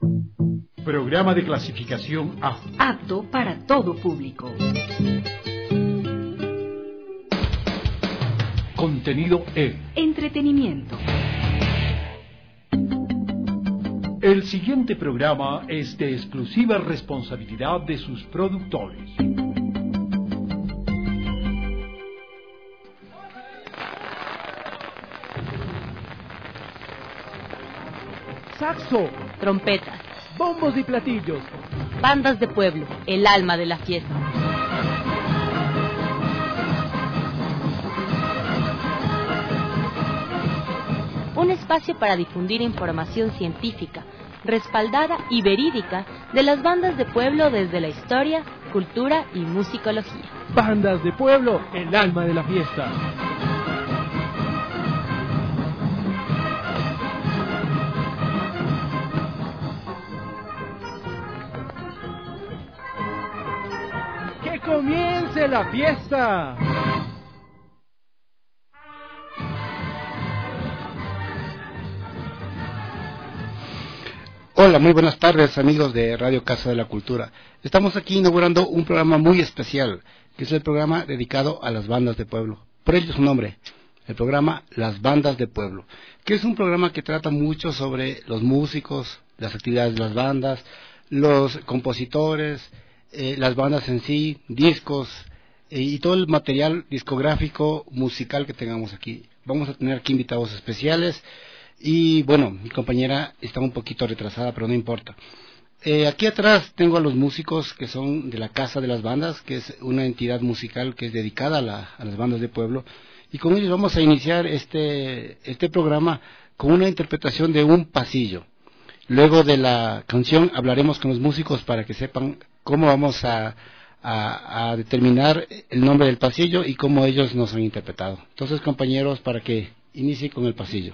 Programa de clasificación A. Apto para todo público. Contenido E. Entretenimiento. El siguiente programa es de exclusiva responsabilidad de sus productores. Saxo, trompetas, bombos y platillos. Bandas de pueblo, el alma de la fiesta. Un espacio para difundir información científica, respaldada y verídica de las bandas de pueblo desde la historia, cultura y musicología. Bandas de pueblo, el alma de la fiesta. ¡Que comience la fiesta! Hola, muy buenas tardes amigos de Radio Casa de la Cultura. Estamos aquí inaugurando un programa muy especial, que es el programa dedicado a las bandas de pueblo. Por ello su nombre, el programa Las Bandas de Pueblo, que es un programa que trata mucho sobre los músicos, las actividades de las bandas, los compositores, las bandas en sí, discos y todo el material discográfico musical que tengamos aquí. Vamos a tener aquí invitados especiales. Y bueno, mi compañera está un poquito retrasada, pero no importa. Aquí atrás tengo a los músicos que son de la Casa de las Bandas, que es una entidad musical que es dedicada a las bandas de pueblo. Y con ellos vamos a iniciar este programa con una interpretación de un pasillo. Luego de la canción hablaremos con los músicos para que sepan cómo vamos a determinar el nombre del pasillo y cómo ellos nos han interpretado. Entonces, compañeros, para que inicie con el pasillo.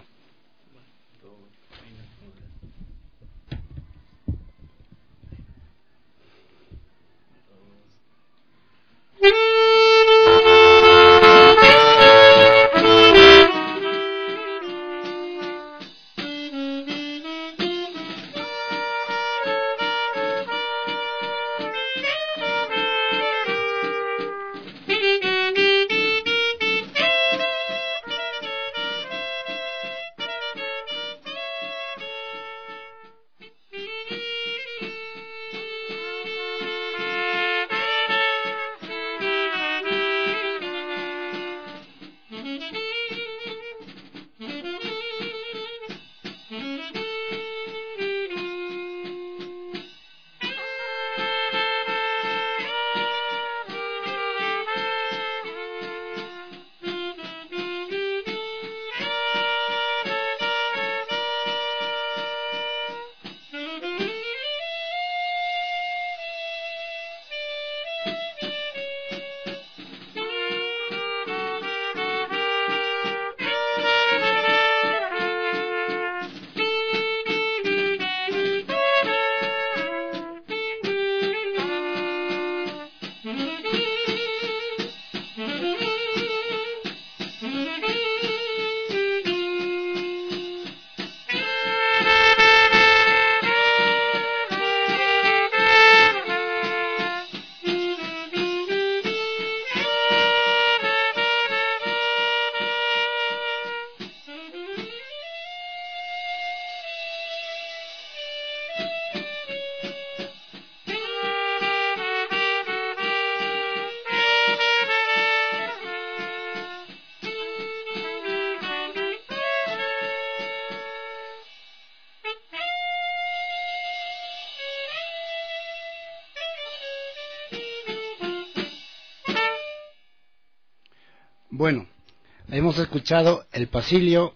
Bueno, hemos escuchado El Pasillo,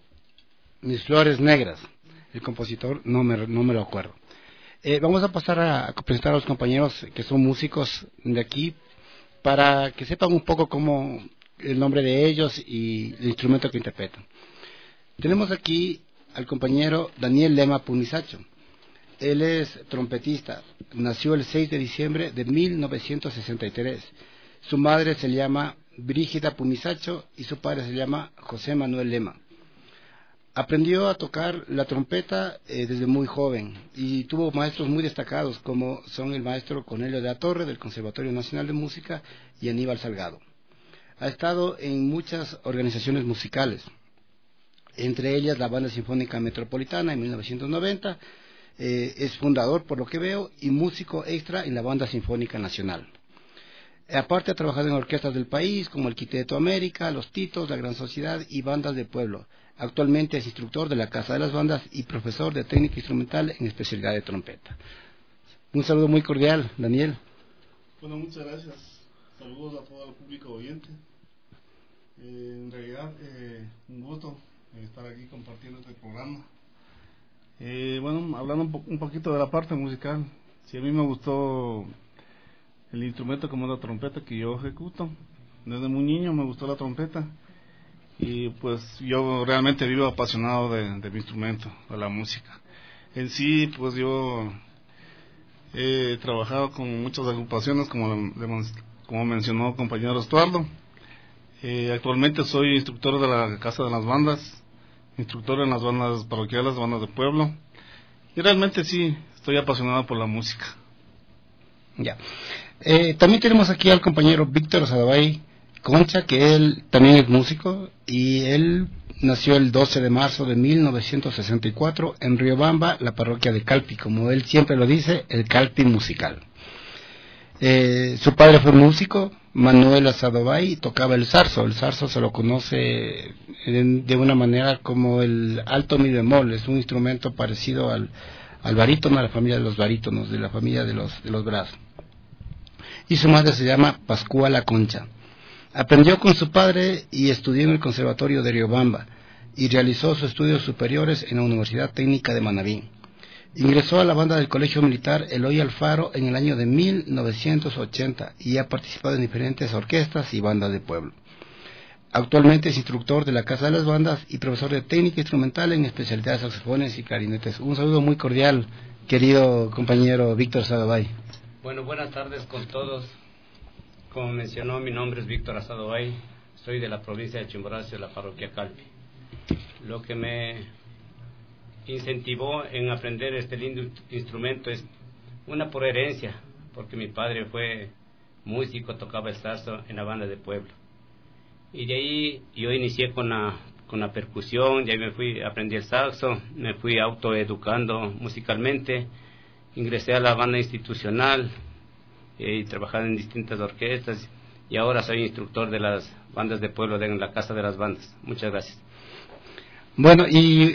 Mis Flores Negras. El compositor no me lo acuerdo. Vamos a pasar a presentar a los compañeros que son músicos de aquí para que sepan un poco cómo el nombre de ellos y el instrumento que interpretan. Tenemos aquí al compañero Daniel Lema Punizacho. Él es trompetista. Nació el 6 de diciembre de 1963. Su madre se llama Brígida Punizacho y su padre se llama José Manuel Lema. Aprendió a tocar la trompeta desde muy joven y tuvo maestros muy destacados como son el maestro Cornelio de la Torre del Conservatorio Nacional de Música y Aníbal Salgado. Ha estado en muchas organizaciones musicales, entre ellas la Banda Sinfónica Metropolitana en 1990, es fundador por lo que veo y músico extra en la Banda Sinfónica Nacional. Aparte ha trabajado en orquestas del país como el Quinteto América, Los Titos, La Gran Sociedad y bandas de pueblo. Actualmente es instructor de la Casa de las Bandas y profesor de técnica instrumental en especialidad de trompeta. Un saludo muy cordial, Daniel. Bueno, muchas gracias. Saludos a todo el público oyente. En realidad, un gusto estar aquí compartiendo este programa. Bueno, hablando un poquito de la parte musical, si a mí me gustó el instrumento como la trompeta que yo ejecuto. Desde muy niño me gustó la trompeta y pues yo realmente vivo apasionado de mi instrumento, de la música. En sí, pues yo he trabajado con muchas agrupaciones como mencionó el compañero Estuardo. Actualmente soy instructor de la Casa de las Bandas, instructor en las bandas parroquiales, bandas de pueblo, y realmente sí, estoy apasionado por la música. Ya. También tenemos aquí al compañero Víctor Sadovay Concha, que él también es músico, y él nació el 12 de marzo de 1964 en Riobamba, la parroquia de Calpi, como él siempre lo dice, el Calpi musical. Su padre fue músico, Manuel Sadovay, tocaba el zarzo se lo conoce de una manera como el alto mi bemol, es un instrumento parecido al barítono, a la familia de los barítonos, de la familia de los brazos. Y su madre se llama Pascuala Concha. Aprendió con su padre y estudió en el Conservatorio de Riobamba y realizó sus estudios superiores en la Universidad Técnica de Manabí. Ingresó a la banda del Colegio Militar Eloy Alfaro en el año de 1980 y ha participado en diferentes orquestas y bandas de pueblo. Actualmente es instructor de la Casa de las Bandas y profesor de técnica instrumental en especialidad de saxofones y clarinetes. Un saludo muy cordial, querido compañero Víctor Sadovay. Bueno, buenas tardes con todos. Como mencionó, mi nombre es Víctor Sadovay, soy de la provincia de Chimborazo, de la parroquia Calpi. Lo que me incentivó en aprender este lindo instrumento es una por herencia, porque mi padre fue músico, tocaba el zarzo en la banda de pueblo. Y de ahí yo inicié con la percusión, de ahí aprendí el saxo, me fui autoeducando musicalmente, ingresé a la banda institucional, y trabajado en distintas orquestas y ahora soy instructor de las bandas de pueblo en la Casa de las Bandas. Muchas gracias. Bueno, y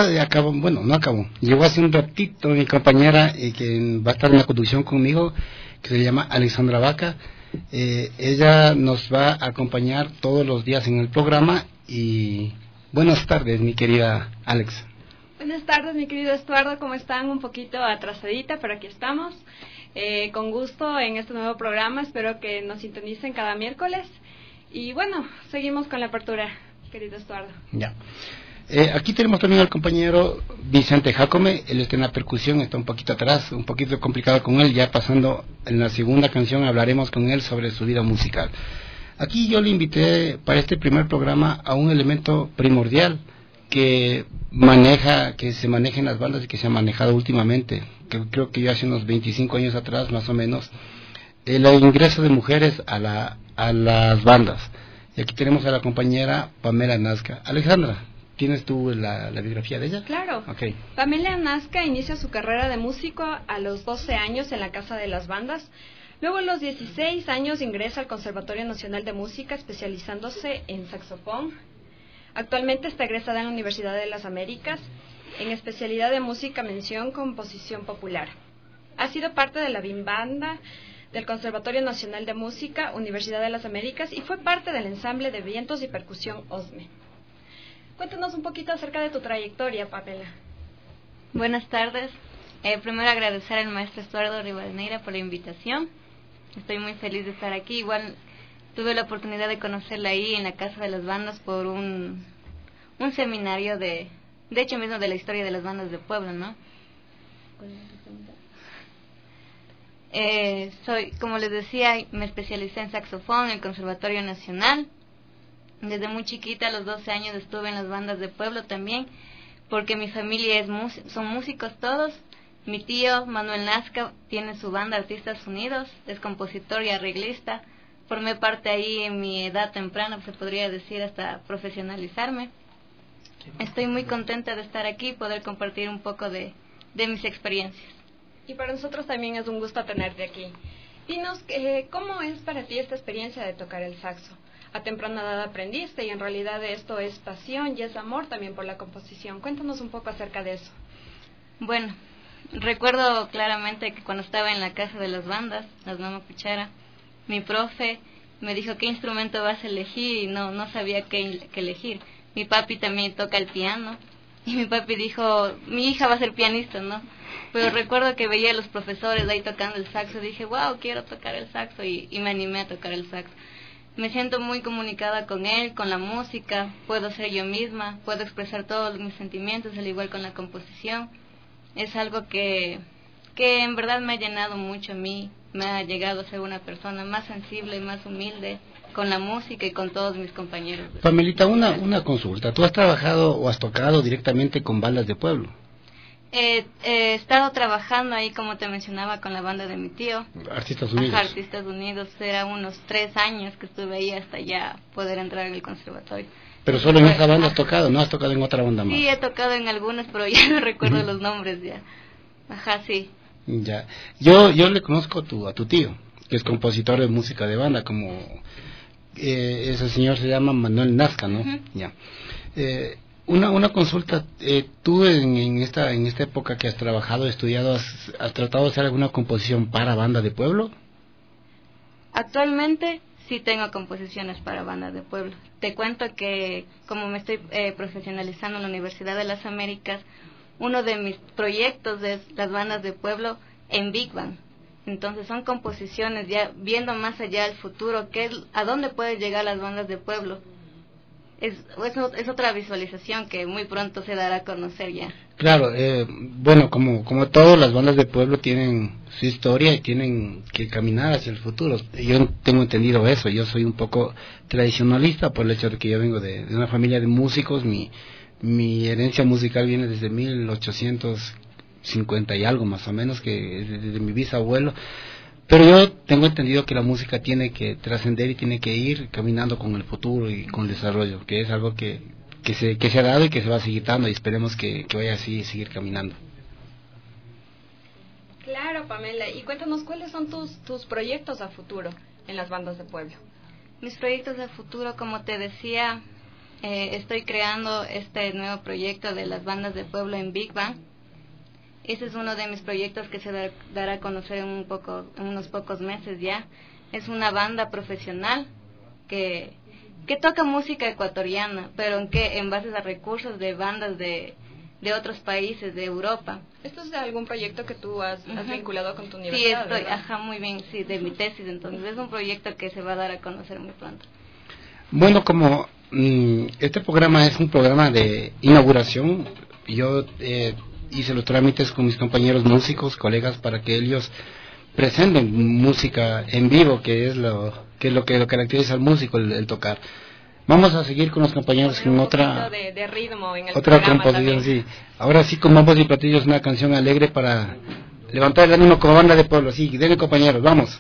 llegó hace un ratito mi compañera que va a estar en la conducción conmigo, que se llama Alexandra Vaca. Ella nos va a acompañar todos los días en el programa y buenas tardes, mi querida Alex. Buenas tardes, mi querido Estuardo, ¿cómo están? Un poquito atrasadita, pero aquí estamos. Con gusto en este nuevo programa, espero que nos sintonicen cada miércoles. Y bueno, seguimos con la apertura, querido Estuardo. Ya. Aquí tenemos también al compañero Vicente Jacome, él está en la percusión, está un poquito atrás, un poquito complicado con él, ya pasando en la segunda canción hablaremos con él sobre su vida musical. Aquí yo le invité para este primer programa a un elemento primordial que se maneja en las bandas y que se ha manejado últimamente, que creo que ya hace unos 25 años atrás más o menos, el ingreso de mujeres a las bandas. Y aquí tenemos a la compañera Pamela Nazca. Alejandra, ¿tienes tú la biografía de ella? Claro. Okay. Pamela Nazca inicia su carrera de músico a los 12 años en la Casa de las Bandas. Luego a los 16 años ingresa al Conservatorio Nacional de Música especializándose en saxofón. Actualmente está egresada en la Universidad de las Américas en especialidad de música mención composición popular. Ha sido parte de la Bimbanda del Conservatorio Nacional de Música, Universidad de las Américas, y fue parte del ensamble de vientos y percusión OSME. Cuéntanos un poquito acerca de tu trayectoria, Pamela. Buenas tardes. Primero agradecer al maestro Estuardo Rivadeneira por la invitación. Estoy muy feliz de estar aquí. Igual tuve la oportunidad de conocerla ahí en la Casa de las Bandas por un seminario de hecho mismo de la historia de las bandas de pueblo, ¿no? Como les decía, me especialicé en saxofón en el Conservatorio Nacional. Desde muy chiquita, a los 12 años, estuve en las bandas de pueblo también, porque mi familia son músicos todos. Mi tío, Manuel Nazca, tiene su banda Artistas Unidos, es compositor y arreglista. Formé parte ahí en mi edad temprana, se podría decir, hasta profesionalizarme. Estoy muy contenta de estar aquí y poder compartir un poco de mis experiencias. Y para nosotros también es un gusto tenerte aquí. Dinos, ¿cómo es para ti esta experiencia de tocar el saxo? A temprana edad aprendiste y en realidad esto es pasión y es amor también por la composición. Cuéntanos un poco acerca de eso. Bueno, recuerdo claramente que cuando estaba en la casa de las bandas, las Mama Cuchara, mi profe me dijo qué instrumento vas a elegir y no sabía qué elegir. Mi papi también toca el piano y mi papi dijo, mi hija va a ser pianista, ¿no? Pero recuerdo que veía a los profesores ahí tocando el saxo y dije, wow, quiero tocar el saxo y me animé a tocar el saxo. Me siento muy comunicada con él, con la música, puedo ser yo misma, puedo expresar todos mis sentimientos, al igual con la composición. Es algo que en verdad me ha llenado mucho a mí, me ha llegado a ser una persona más sensible y más humilde con la música y con todos mis compañeros. Pamelita, una consulta. ¿Tú has trabajado o has tocado directamente con bandas de pueblo? He estado trabajando ahí, como te mencionaba, con la banda de mi tío. Artistas Unidos. Ajá, Artistas Unidos. Era unos 3 años que estuve ahí hasta ya poder entrar al conservatorio. Pero solo en esa banda has tocado, ¿no has tocado en otra banda más? Sí, he tocado en algunas, pero ya no recuerdo los nombres ya. Ajá, sí. Ya. Yo le conozco a tu tío, que es compositor de música de banda, como ese señor se llama Manuel Nazca, ¿no? Ya. Una consulta, tú en esta época que has trabajado, estudiado, ¿has tratado de hacer alguna composición para banda de pueblo? Actualmente sí tengo composiciones para bandas de pueblo. Te cuento que como me estoy profesionalizando en la Universidad de las Américas, uno de mis proyectos es las bandas de pueblo en Big Band. Entonces son composiciones ya viendo más allá del futuro, a dónde pueden llegar las bandas de pueblo. Es otra visualización que muy pronto se dará a conocer ya. Claro, bueno, como todas las bandas de pueblo tienen su historia y tienen que caminar hacia el futuro. Yo tengo entendido eso. Yo soy un poco tradicionalista por el hecho de que yo vengo de una familia de músicos. Mi herencia musical viene desde 1850 y algo más o menos, que desde mi bisabuelo. Pero yo tengo entendido que la música tiene que trascender y tiene que ir caminando con el futuro y con el desarrollo, que es algo que se ha dado y que se va a seguir dando, y esperemos que vaya así, seguir caminando. Claro, Pamela, y cuéntanos cuáles son tus proyectos a futuro en las bandas de pueblo. Mis proyectos a futuro, como te decía, estoy creando este nuevo proyecto de las bandas de pueblo en Big Band. Ese es uno de mis proyectos que se dará a conocer en unos pocos meses ya. Es una banda profesional que toca música ecuatoriana, pero en base a recursos de bandas de otros países, de Europa. ¿Esto es de algún proyecto que tú has vinculado con tu universidad? Sí, muy bien, sí, de mi tesis. Entonces es un proyecto que se va a dar a conocer muy pronto. Bueno, como este programa es un programa de inauguración, yo hice los trámites con mis compañeros músicos, colegas, para que ellos presenten música en vivo, que es lo que caracteriza al músico, el tocar. Vamos a seguir con los compañeros con otra de ritmo en el otra composición, sí. Ahora sí, con bombos y platillos, una canción alegre para levantar el ánimo como banda de pueblo. Sí, denle, compañeros, vamos.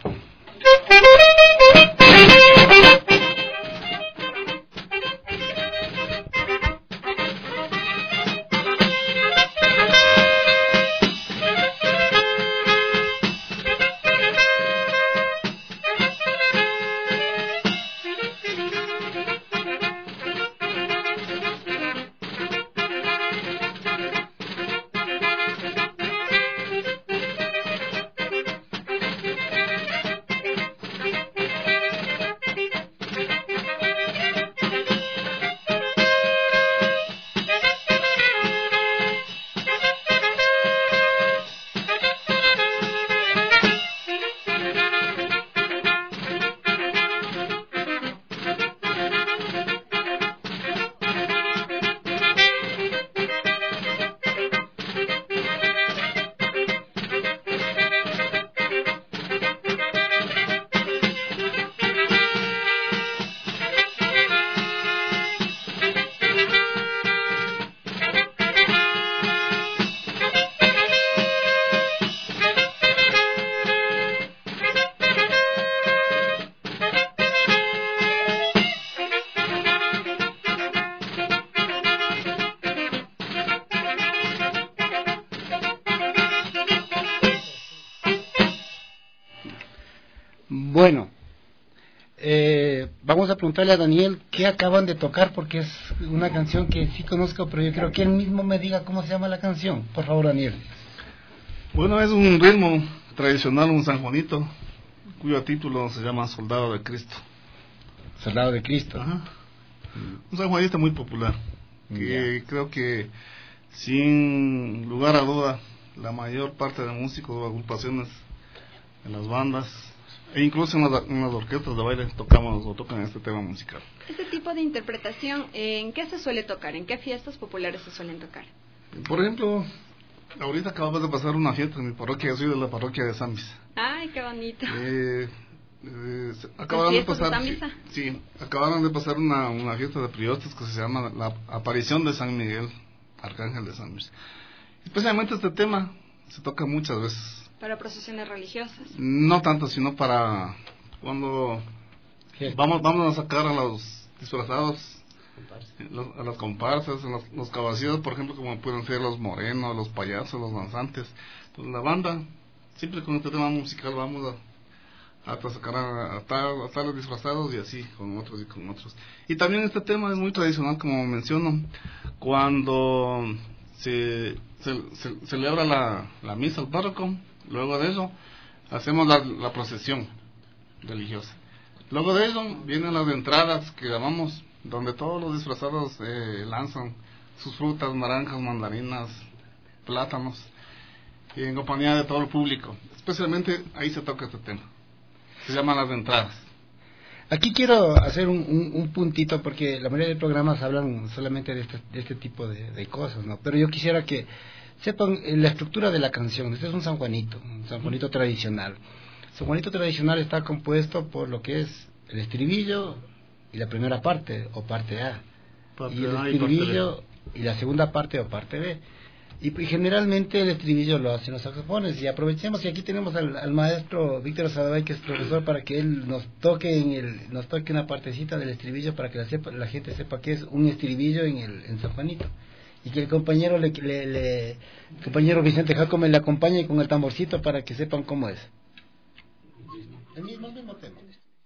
Bueno, vamos a preguntarle a Daniel qué acaban de tocar, porque es una canción que sí conozco, pero yo creo que él mismo me diga cómo se llama la canción. Por favor, Daniel. Bueno, es un ritmo tradicional, un sanjuanito, cuyo título se llama Soldado de Cristo. Soldado de Cristo. Ajá. Un sanjuanista muy popular, que creo que sin lugar a duda la mayor parte de músicos o agrupaciones en las bandas e incluso en las orquestas de baile tocamos o tocan este tema musical. Este tipo de interpretación, ¿en qué se suele tocar? ¿En qué fiestas populares se suelen tocar? Por ejemplo, ahorita acabamos de pasar una fiesta en mi parroquia. Yo soy de la parroquia de San Luis. Ay, qué bonito. Acabaron de pasar, sí, acabaron de pasar una fiesta de priostes que se llama la aparición de San Miguel, Arcángel de San Luis. Especialmente este tema se toca muchas veces. ¿Para procesiones religiosas? No tanto, sino para cuando vamos a sacar a los disfrazados, a las comparsas, los cabecillos, por ejemplo, como pueden ser los morenos, los payasos, los danzantes. Entonces la banda, siempre con este tema musical vamos a sacar a los disfrazados y así, con otros y con otros. Y también este tema es muy tradicional, como menciono, cuando se celebra la misa al párroco. Luego de eso hacemos la procesión religiosa. Luego de eso vienen las entradas que llamamos, donde todos los disfrazados lanzan sus frutas, naranjas, mandarinas, plátanos, y en compañía de todo el público. Especialmente ahí se toca este tema. Se llaman las entradas. Aquí quiero hacer un puntito, porque la mayoría de programas hablan solamente de este tipo de cosas, ¿no? Pero yo quisiera que sepan la estructura de la canción. Este es un sanjuanito tradicional. El sanjuanito tradicional está compuesto por lo que es el estribillo y la primera parte, o parte A, y el estribillo y la segunda parte, o parte B. Y generalmente el estribillo lo hacen los saxofones. Y aprovechemos que aquí tenemos al maestro Víctor Sadabay, que es profesor, para que él nos toque una partecita del estribillo, para que la gente sepa que es un estribillo en sanjuanito. Y que el compañero compañero Vicente Jacome le acompañe con el tamborcito para que sepan cómo es. El mismo tema.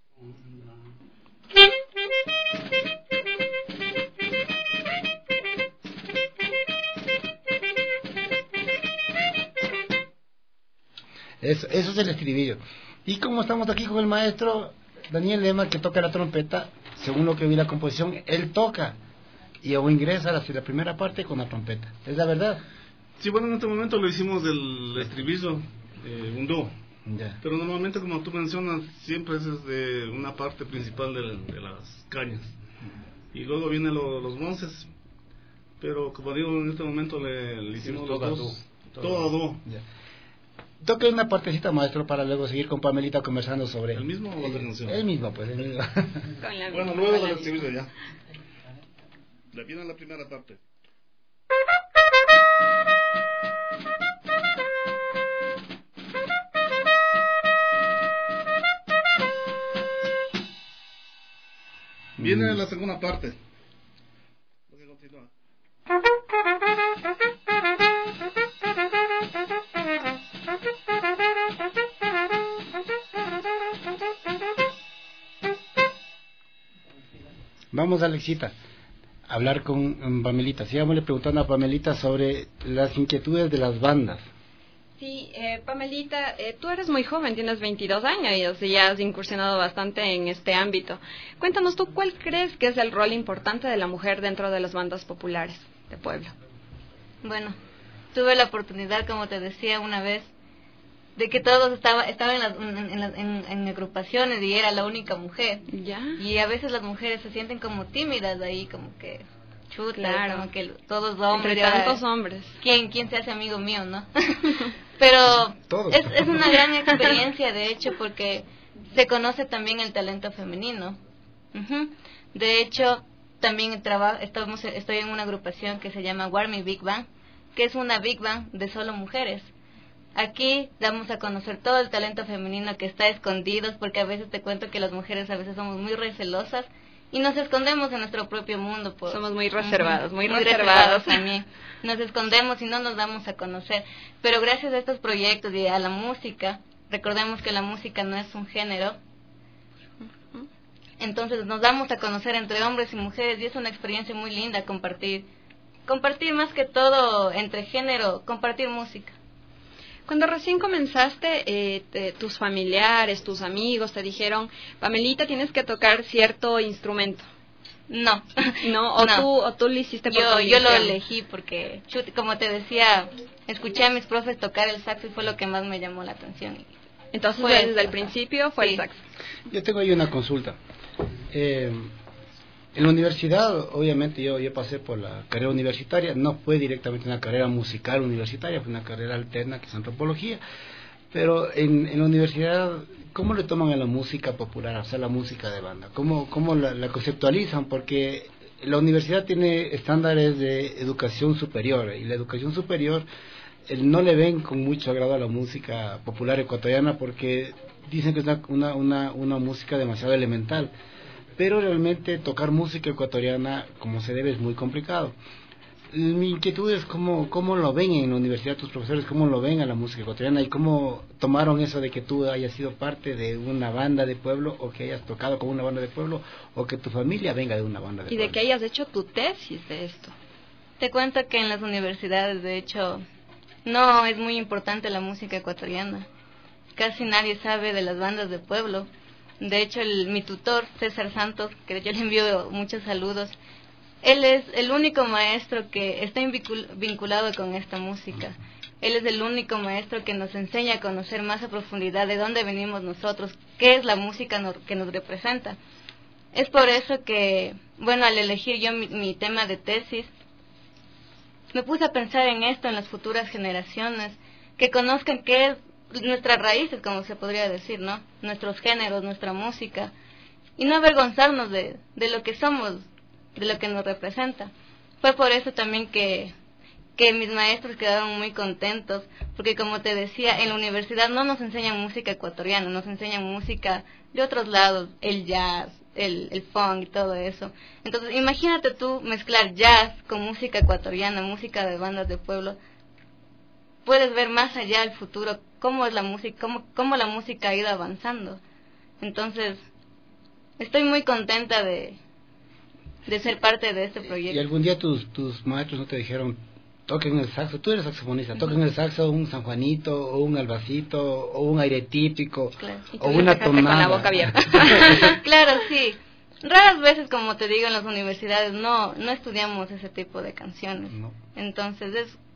Eso es el estribillo. Y como estamos aquí con el maestro Daniel Lema, que toca la trompeta, según lo que vi la composición, él toca o ingresa hacia la primera parte con la trompeta. ¿Es la verdad? Sí, bueno, en este momento lo hicimos del estribillo, un dúo. Ya. Pero normalmente, como tú mencionas, siempre es de una parte principal de las cañas. Y luego vienen los bonces. Pero como digo, en este momento le hicimos los dos. Todo dúo. Toque una partecita, maestro, para luego seguir con Pamelita conversando sobre... ¿El mismo o otra canción? El mismo, pues, el mismo. Bueno, luego del estribillo ya. Le viene la primera parte. Viene la segunda parte. Lo que continúa. Vamos, Alexita, a hablar con Pamelita. Sigámosle preguntando a Pamelita sobre las inquietudes de las bandas. Sí, Pamelita, tú eres muy joven, tienes 22 años y ya has incursionado bastante en este ámbito. Cuéntanos tú, ¿cuál crees que es el rol importante de la mujer dentro de las bandas populares de pueblo? Bueno, tuve la oportunidad, como te decía una vez, de que todos estaban en agrupaciones y era la única mujer. Ya. Y a veces las mujeres se sienten como tímidas ahí, como que chutas, claro, como que todos hombres. Entre tantos hombres. ¿Quién se hace amigo mío, no? Pero es una gran experiencia, de hecho, porque se conoce también el talento femenino. De hecho, también estoy en una agrupación que se llama Warmy Big Bang, que es una Big Bang de solo mujeres. Aquí damos a conocer todo el talento femenino que está escondido, porque a veces te cuento que las mujeres a veces somos muy recelosas y nos escondemos en nuestro propio mundo. Somos muy reservados, muy reservados también. Nos escondemos y no nos damos a conocer. Pero gracias a estos proyectos y a la música, recordemos que la música no es un género, Entonces nos damos a conocer entre hombres y mujeres y es una experiencia muy linda compartir más que todo entre género, compartir música. Cuando recién comenzaste, tus familiares, tus amigos te dijeron, Pamelita, tienes que tocar cierto instrumento. No. No, o tú lo hiciste por yo lo elegí porque, como te decía, escuché a mis profes tocar el saxo y fue lo que más me llamó la atención. Entonces, desde el principio fue el saxo. Yo tengo ahí una consulta. En la universidad, obviamente, yo pasé por la carrera universitaria. No fue directamente una carrera musical universitaria, fue una carrera alterna que es antropología. Pero en la universidad, ¿cómo le toman a la música popular, o sea, la música de banda? ¿Cómo la conceptualizan? Porque la universidad tiene estándares de educación superior, y la educación superior no le ven con mucho agrado a la música popular ecuatoriana porque dicen que es una música demasiado elemental. Pero realmente tocar música ecuatoriana como se debe es muy complicado. Mi inquietud es cómo lo ven en la universidad tus profesores, cómo lo ven a la música ecuatoriana y cómo tomaron eso de que tú hayas sido parte de una banda de pueblo o que hayas tocado con una banda de pueblo o que tu familia venga de una banda de pueblo. Y de que hayas hecho tu tesis de esto. Te cuento que en las universidades, de hecho, no es muy importante la música ecuatoriana. Casi nadie sabe de las bandas de pueblo. De hecho, mi tutor, César Santos, que yo le envío muchos saludos, él es el único maestro que está vinculado con esta música. Él es el único maestro que nos enseña a conocer más a profundidad de dónde venimos nosotros, qué es la música que nos representa. Es por eso que, bueno, al elegir yo mi tema de tesis, me puse a pensar en esto, en las futuras generaciones, que conozcan qué es nuestras raíces, como se podría decir, ¿no? Nuestros géneros, nuestra música, y no avergonzarnos de lo que somos, de lo que nos representa. Fue por eso también que mis maestros quedaron muy contentos, porque como te decía, en la universidad no nos enseñan música ecuatoriana, nos enseñan música de otros lados, el jazz, el funk y todo eso. Entonces, imagínate tú mezclar jazz con música ecuatoriana, música de bandas de pueblo. Puedes ver más allá el futuro, cómo es la música, cómo la música ha ido avanzando. Entonces, estoy muy contenta de ser parte de este proyecto. ¿Y algún día tus maestros no te dijeron, toquen el saxo? Tú eres saxofonista, toquen el saxo, un San Juanito, o un albacito, o un aire típico, claro, o una tonada? Con la boca abierta. Claro, sí. Raras veces, como te digo, en las universidades no estudiamos ese tipo de canciones. No. Entonces,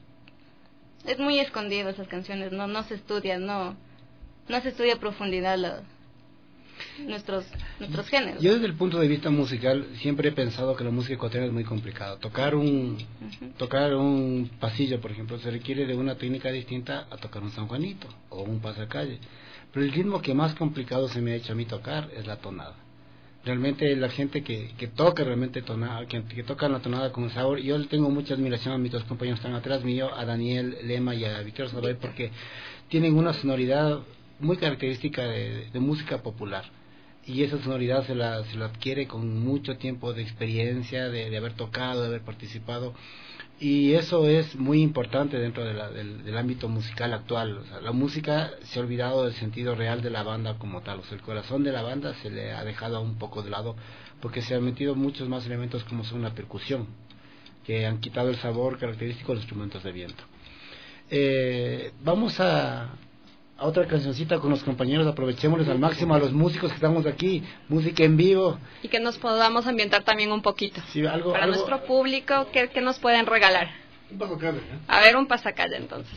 es muy escondido esas canciones, no se estudia, no se estudia a profundidad nuestros géneros. Yo desde el punto de vista musical siempre he pensado que la música ecuatoriana es muy complicada. Tocar un pasillo, por ejemplo, se requiere de una técnica distinta a tocar un San Juanito o un pasacalle. Pero el ritmo que más complicado se me ha hecho a mí tocar es la tonada. Realmente la gente que toca realmente tonada, que toca la tonada con sabor, yo le tengo mucha admiración a mis dos compañeros que están atrás mío, a Daniel Lema y a Víctor Salvay, porque tienen una sonoridad muy característica de música popular, y esa sonoridad se la adquiere con mucho tiempo de experiencia, de haber tocado, de haber participado, y eso es muy importante dentro del ámbito musical actual. O sea, la música se ha olvidado del sentido real de la banda como tal, o sea, el corazón de la banda se le ha dejado un poco de lado porque se han metido muchos más elementos como son la percusión, que han quitado el sabor característico de los instrumentos de viento. Vamos a otra cancioncita con los compañeros, aprovechémosles al máximo a los músicos que estamos aquí, música en vivo. Y que nos podamos ambientar también un poquito. Sí, para nuestro público, ¿qué nos pueden regalar? Un pasacalle, ¿eh? A ver, un pasacalle entonces.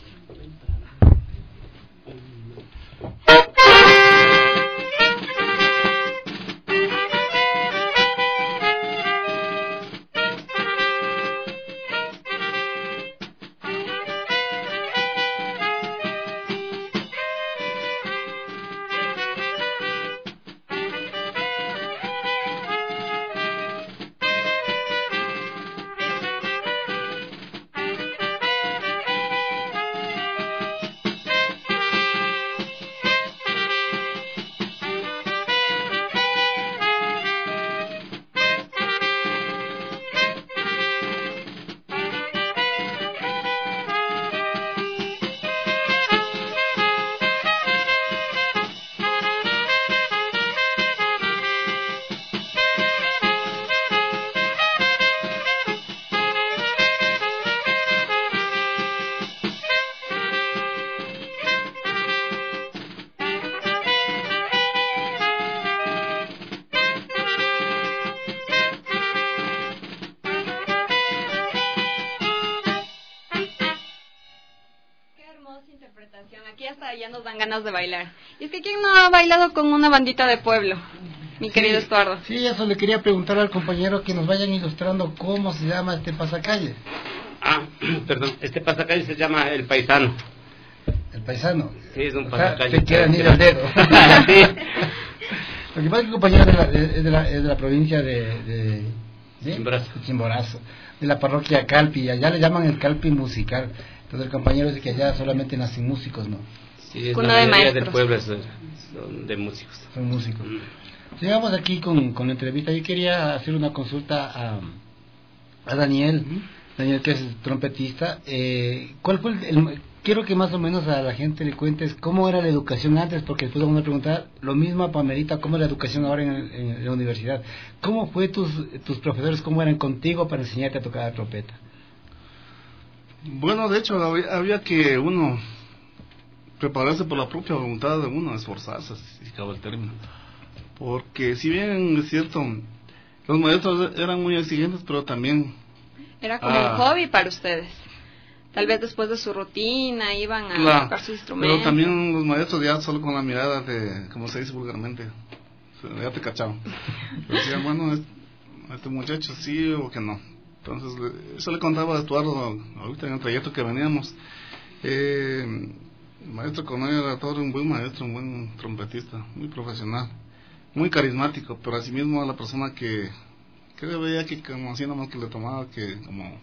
ya nos dan ganas de bailar. Y es que ¿quién no ha bailado con una bandita de pueblo? Mi querido Estuardo. Sí, eso le quería preguntar al compañero que nos vayan ilustrando cómo se llama este pasacalle. Perdón, este pasacalle se llama El Paisano. El paisano. Sí, es un pasacalle. Se queda ni el dedo. Sí. Lo que pasa es que el compañero es de la provincia de Chimborazo, de la parroquia Calpi, allá le llaman el Calpi musical. Entonces el compañero dice que allá solamente nacen músicos, ¿no? Sí, es Cuna la de mayoría maestros. del pueblo son de músicos. Son músicos. Sigamos aquí con la entrevista. Yo quería hacer una consulta a Daniel, Daniel que es trompetista. ¿Cuál fue quiero que más o menos a la gente le cuentes cómo era la educación antes, porque después vamos a preguntar lo mismo a Pamelita, cómo es la educación ahora en la universidad. ¿Cómo fue tus profesores, cómo eran contigo para enseñarte a tocar la trompeta? Bueno, de hecho, había que uno prepararse por la propia voluntad de uno, esforzarse, si cabe el término. Porque si bien es cierto, los maestros eran muy exigentes, pero también... Era como un hobby para ustedes. Tal vez después de su rutina iban a tocar su instrumento. Pero también los maestros ya solo con la mirada de, como se dice vulgarmente, ya te cachaban. Decían, bueno, este muchacho sí o que no. Entonces, eso le contaba a Estuardo ahorita en el trayecto que veníamos. El maestro Cornelio de la Torre, un buen maestro, un buen trompetista, muy profesional, muy carismático, pero asimismo a la persona que le veía que como así nomás que le tomaba que como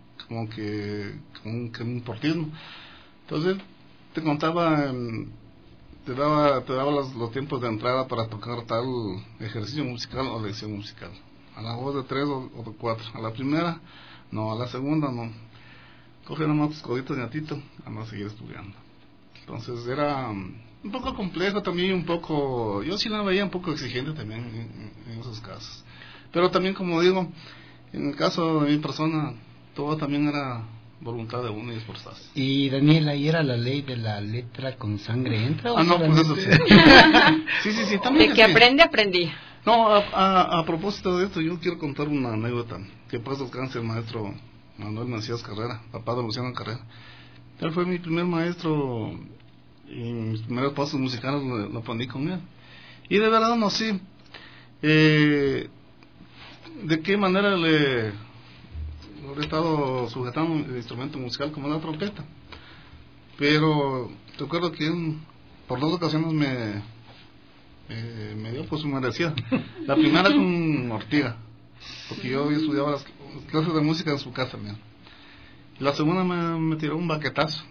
un portismo. Entonces te contaba, te daba los tiempos de entrada para tocar tal ejercicio musical o lección musical, a la voz de 3 o de 4, a la primera no, a la segunda no, coge nomás tus coditos de gatito a no seguir estudiando. Entonces era un poco complejo también, un poco, yo sí la veía un poco exigente también en esos casos, pero también, como digo, en el caso de mi persona todo también era voluntad de uno y esforzarse. Y Daniel, ahí era la ley de la letra con sangre entra. No, pues eso sí. sí, también. De que aprendí. No, a propósito de esto, yo quiero contar una anécdota. Que pasa descanse el maestro Manuel Macías Carrera, papá de Luciano Carrera. Él fue mi primer maestro y mis primeros pasos musicales lo aprendí con él. Y de verdad no sé de qué manera le he estado sujetando el instrumento musical como la trompeta, pero recuerdo que por 2 ocasiones me dio pues su merecida. La primera con Ortiga, porque yo estudiaba las clases de música en su casa, mira. La segunda me tiró un baquetazo,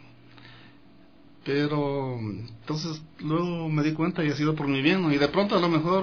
pero entonces luego me di cuenta y ha sido por mi bien, ¿no? Y de pronto a lo mejor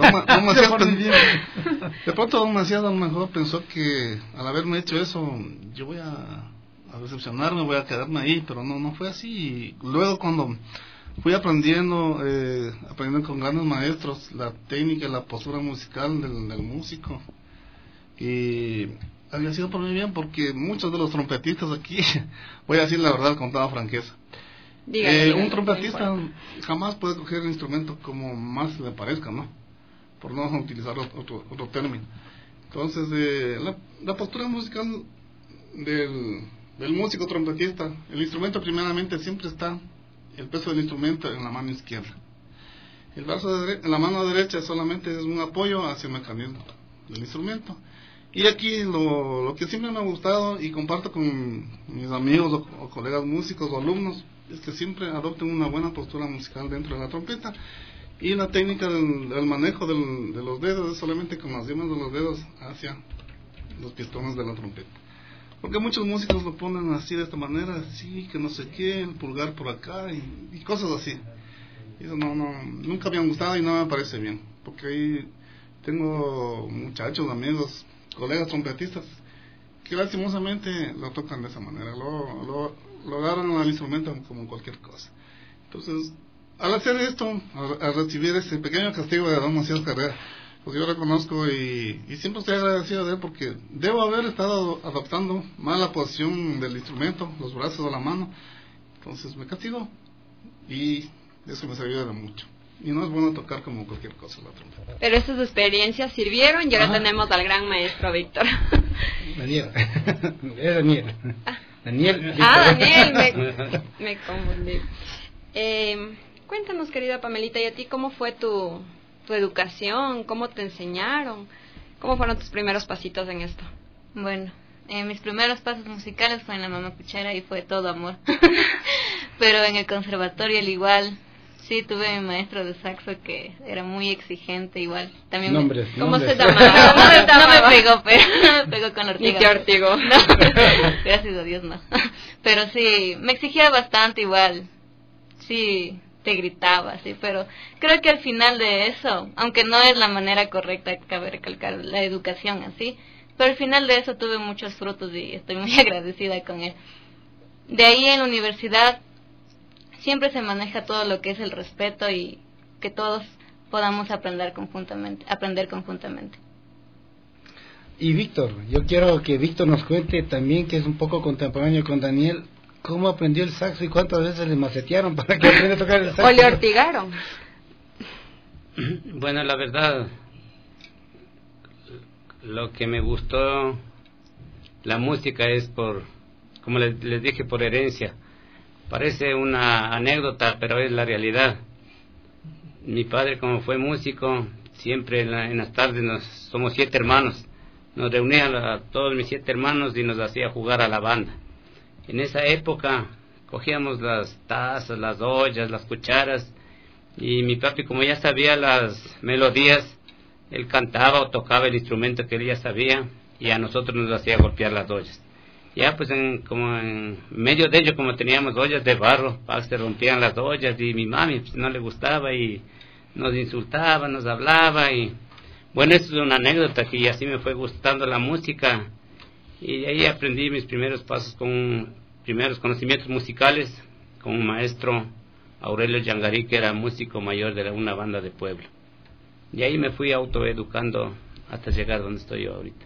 don Macías a lo mejor pensó que al haberme hecho eso yo voy a decepcionarme, voy a quedarme ahí, pero no fue así. Y luego cuando fui aprendiendo con grandes maestros la técnica, la postura musical del músico, y había sido por mi bien, porque muchos de los trompetistas aquí, voy a decir la verdad con toda franqueza, un trompetista jamás puede coger el instrumento como más le parezca, ¿no? Por no utilizar otro término. Entonces, la postura musical del músico trompetista, el instrumento primeramente siempre está, el peso del instrumento en la mano izquierda. El brazo en la mano derecha solamente es un apoyo hacia el mecanismo del instrumento. Y aquí lo que siempre me ha gustado y comparto con mis amigos o colegas músicos o alumnos, es que siempre adopten una buena postura musical dentro de la trompeta. Y la técnica del manejo de los dedos es solamente con las yemas de los dedos hacia los pistones de la trompeta. Porque muchos músicos lo ponen así, de esta manera, así, que no sé qué, el pulgar por acá y cosas así. Y eso nunca me han gustado y no me parece bien. Porque ahí tengo muchachos, amigos, colegas trompetistas que lastimosamente lo tocan de esa manera, lo agarran al instrumento como cualquier cosa. Entonces, al hacer esto, al recibir ese pequeño castigo de don Macías Carrera, pues yo reconozco y siempre estoy agradecido de él, porque debo haber estado adoptando mal la posición del instrumento, los brazos o la mano. Entonces me castigó y eso me sirvió de mucho. Y no es bueno tocar como cualquier cosa la trompeta. Pero estas experiencias sirvieron y ahora tenemos al gran maestro Víctor. Daniel. Es Daniel. Daniel. Daniel, me confundí. Cuéntanos, querida Pamelita, ¿y a ti cómo fue tu educación? ¿Cómo te enseñaron? ¿Cómo fueron tus primeros pasitos en esto? Bueno, mis primeros pasos musicales fue en la Mamapuchera y fue todo amor. Pero en el conservatorio al igual, sí, tuve mi maestro de saxo que era muy exigente igual. También ¿Cómo se llamaba? No me pegó, pero no me pegó con Ortiga. Ni te ortigó. No, gracias a Dios no. Pero sí, me exigía bastante igual. Sí, te gritaba, sí, pero creo que al final de eso, aunque no es la manera correcta, cabe recalcar la educación así, pero al final de eso tuve muchos frutos y estoy muy agradecida con él. De ahí en la universidad siempre se maneja todo lo que es el respeto y que todos podamos aprender conjuntamente. Y Víctor, yo quiero que Víctor nos cuente también, que es un poco contemporáneo con Daniel, cómo aprendió el saxo y cuántas veces le macetearon para que aprendiera a tocar el saxo. ¿O le ortigaron? Bueno, la verdad, lo que me gustó la música es como les dije, por herencia. Parece una anécdota, pero es la realidad. Mi padre, como fue músico, siempre en las tardes somos 7 hermanos. Nos reunía a todos mis 7 hermanos y nos hacía jugar a la banda. En esa época cogíamos las tazas, las ollas, las cucharas, y mi papi, como ya sabía las melodías, él cantaba o tocaba el instrumento que él ya sabía, y a nosotros nos hacía golpear las ollas. Ya pues como en medio de ello, como teníamos ollas de barro, se rompían las ollas, y mi mami pues, no le gustaba y nos insultaba, nos hablaba, y bueno, esto es una anécdota que así me fue gustando la música. Y ahí aprendí mis primeros pasos primeros conocimientos musicales con un maestro, Aurelio Yangarí, que era músico mayor de una banda de pueblo. Y ahí me fui autoeducando hasta llegar donde estoy yo ahorita.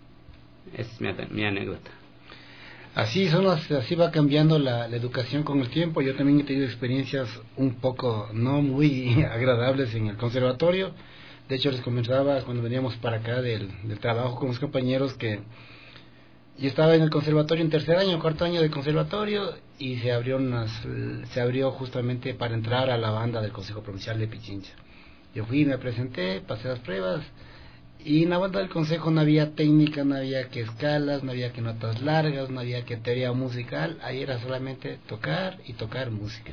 Esa es mi anécdota. Así va cambiando la educación con el tiempo. Yo también he tenido experiencias un poco no muy agradables en el conservatorio. De hecho, les comentaba cuando veníamos para acá del trabajo con los compañeros que yo estaba en el conservatorio en 3er año, 4º año de conservatorio, y se abrió justamente para entrar a la banda del Consejo Provincial de Pichincha. Yo fui, me presenté, pasé las pruebas, y en la banda del consejo no había técnica, no había que escalas, no había que notas largas, no había que teoría musical, ahí era solamente tocar y tocar música.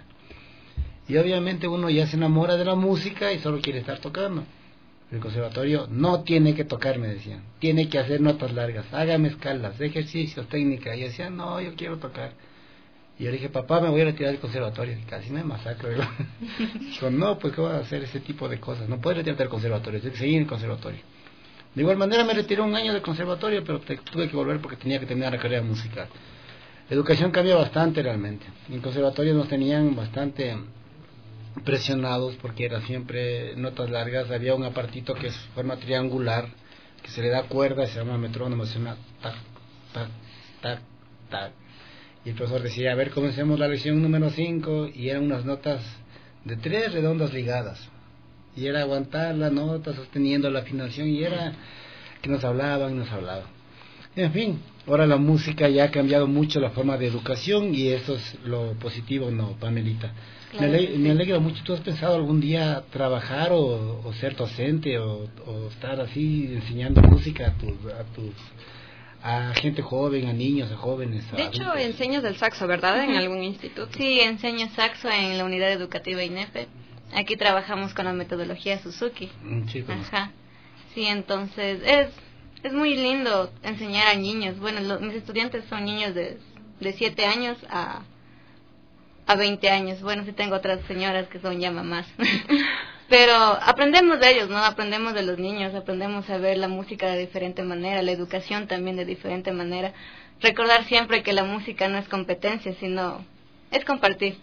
Y obviamente uno ya se enamora de la música y solo quiere estar tocando. El conservatorio no tiene que tocar, me decían, tiene que hacer notas largas, hágame escalas, ejercicios, técnica. Y yo decía, no, yo quiero tocar. Y yo le dije, papá, me voy a retirar del conservatorio. Y casi me masacro. Dijo, no, pues ¿qué vas a hacer ese tipo de cosas? No puedes retirarte del conservatorio, tienes que seguir en el conservatorio. De igual manera me retiré 1 año del conservatorio, pero tuve que volver porque tenía que terminar la carrera musical. La educación cambió bastante realmente. En el conservatorio nos tenían bastante presionados porque era siempre notas largas. Había un apartito que es forma triangular, que se le da cuerda, se llama metrónomo, se llama tac, tac, tac, tac. Y el profesor decía, a ver, comencemos la lección número 5, y eran unas notas de 3 redondas ligadas. Y era aguantar la nota, sosteniendo la afinación, y era que nos hablaban. En fin, ahora la música ya ha cambiado mucho la forma de educación, y eso es lo positivo, ¿no, Pamelita? Claro, me alegro mucho. ¿Tú has pensado algún día trabajar o ser docente o estar así enseñando música a gente joven, a niños, a jóvenes? De hecho, enseñas el saxo, ¿verdad? ¿En algún instituto? Sí, enseño saxo en la unidad educativa INEPE. Aquí trabajamos con la metodología Suzuki. Sí, ajá. Sí, entonces es muy lindo enseñar a niños. Bueno, mis estudiantes son niños de 7 años a 20 años. Bueno, sí tengo otras señoras que son ya mamás. Pero aprendemos de ellos, ¿no? Aprendemos de los niños, aprendemos a ver la música de diferente manera, la educación también de diferente manera. Recordar siempre que la música no es competencia, sino es compartir.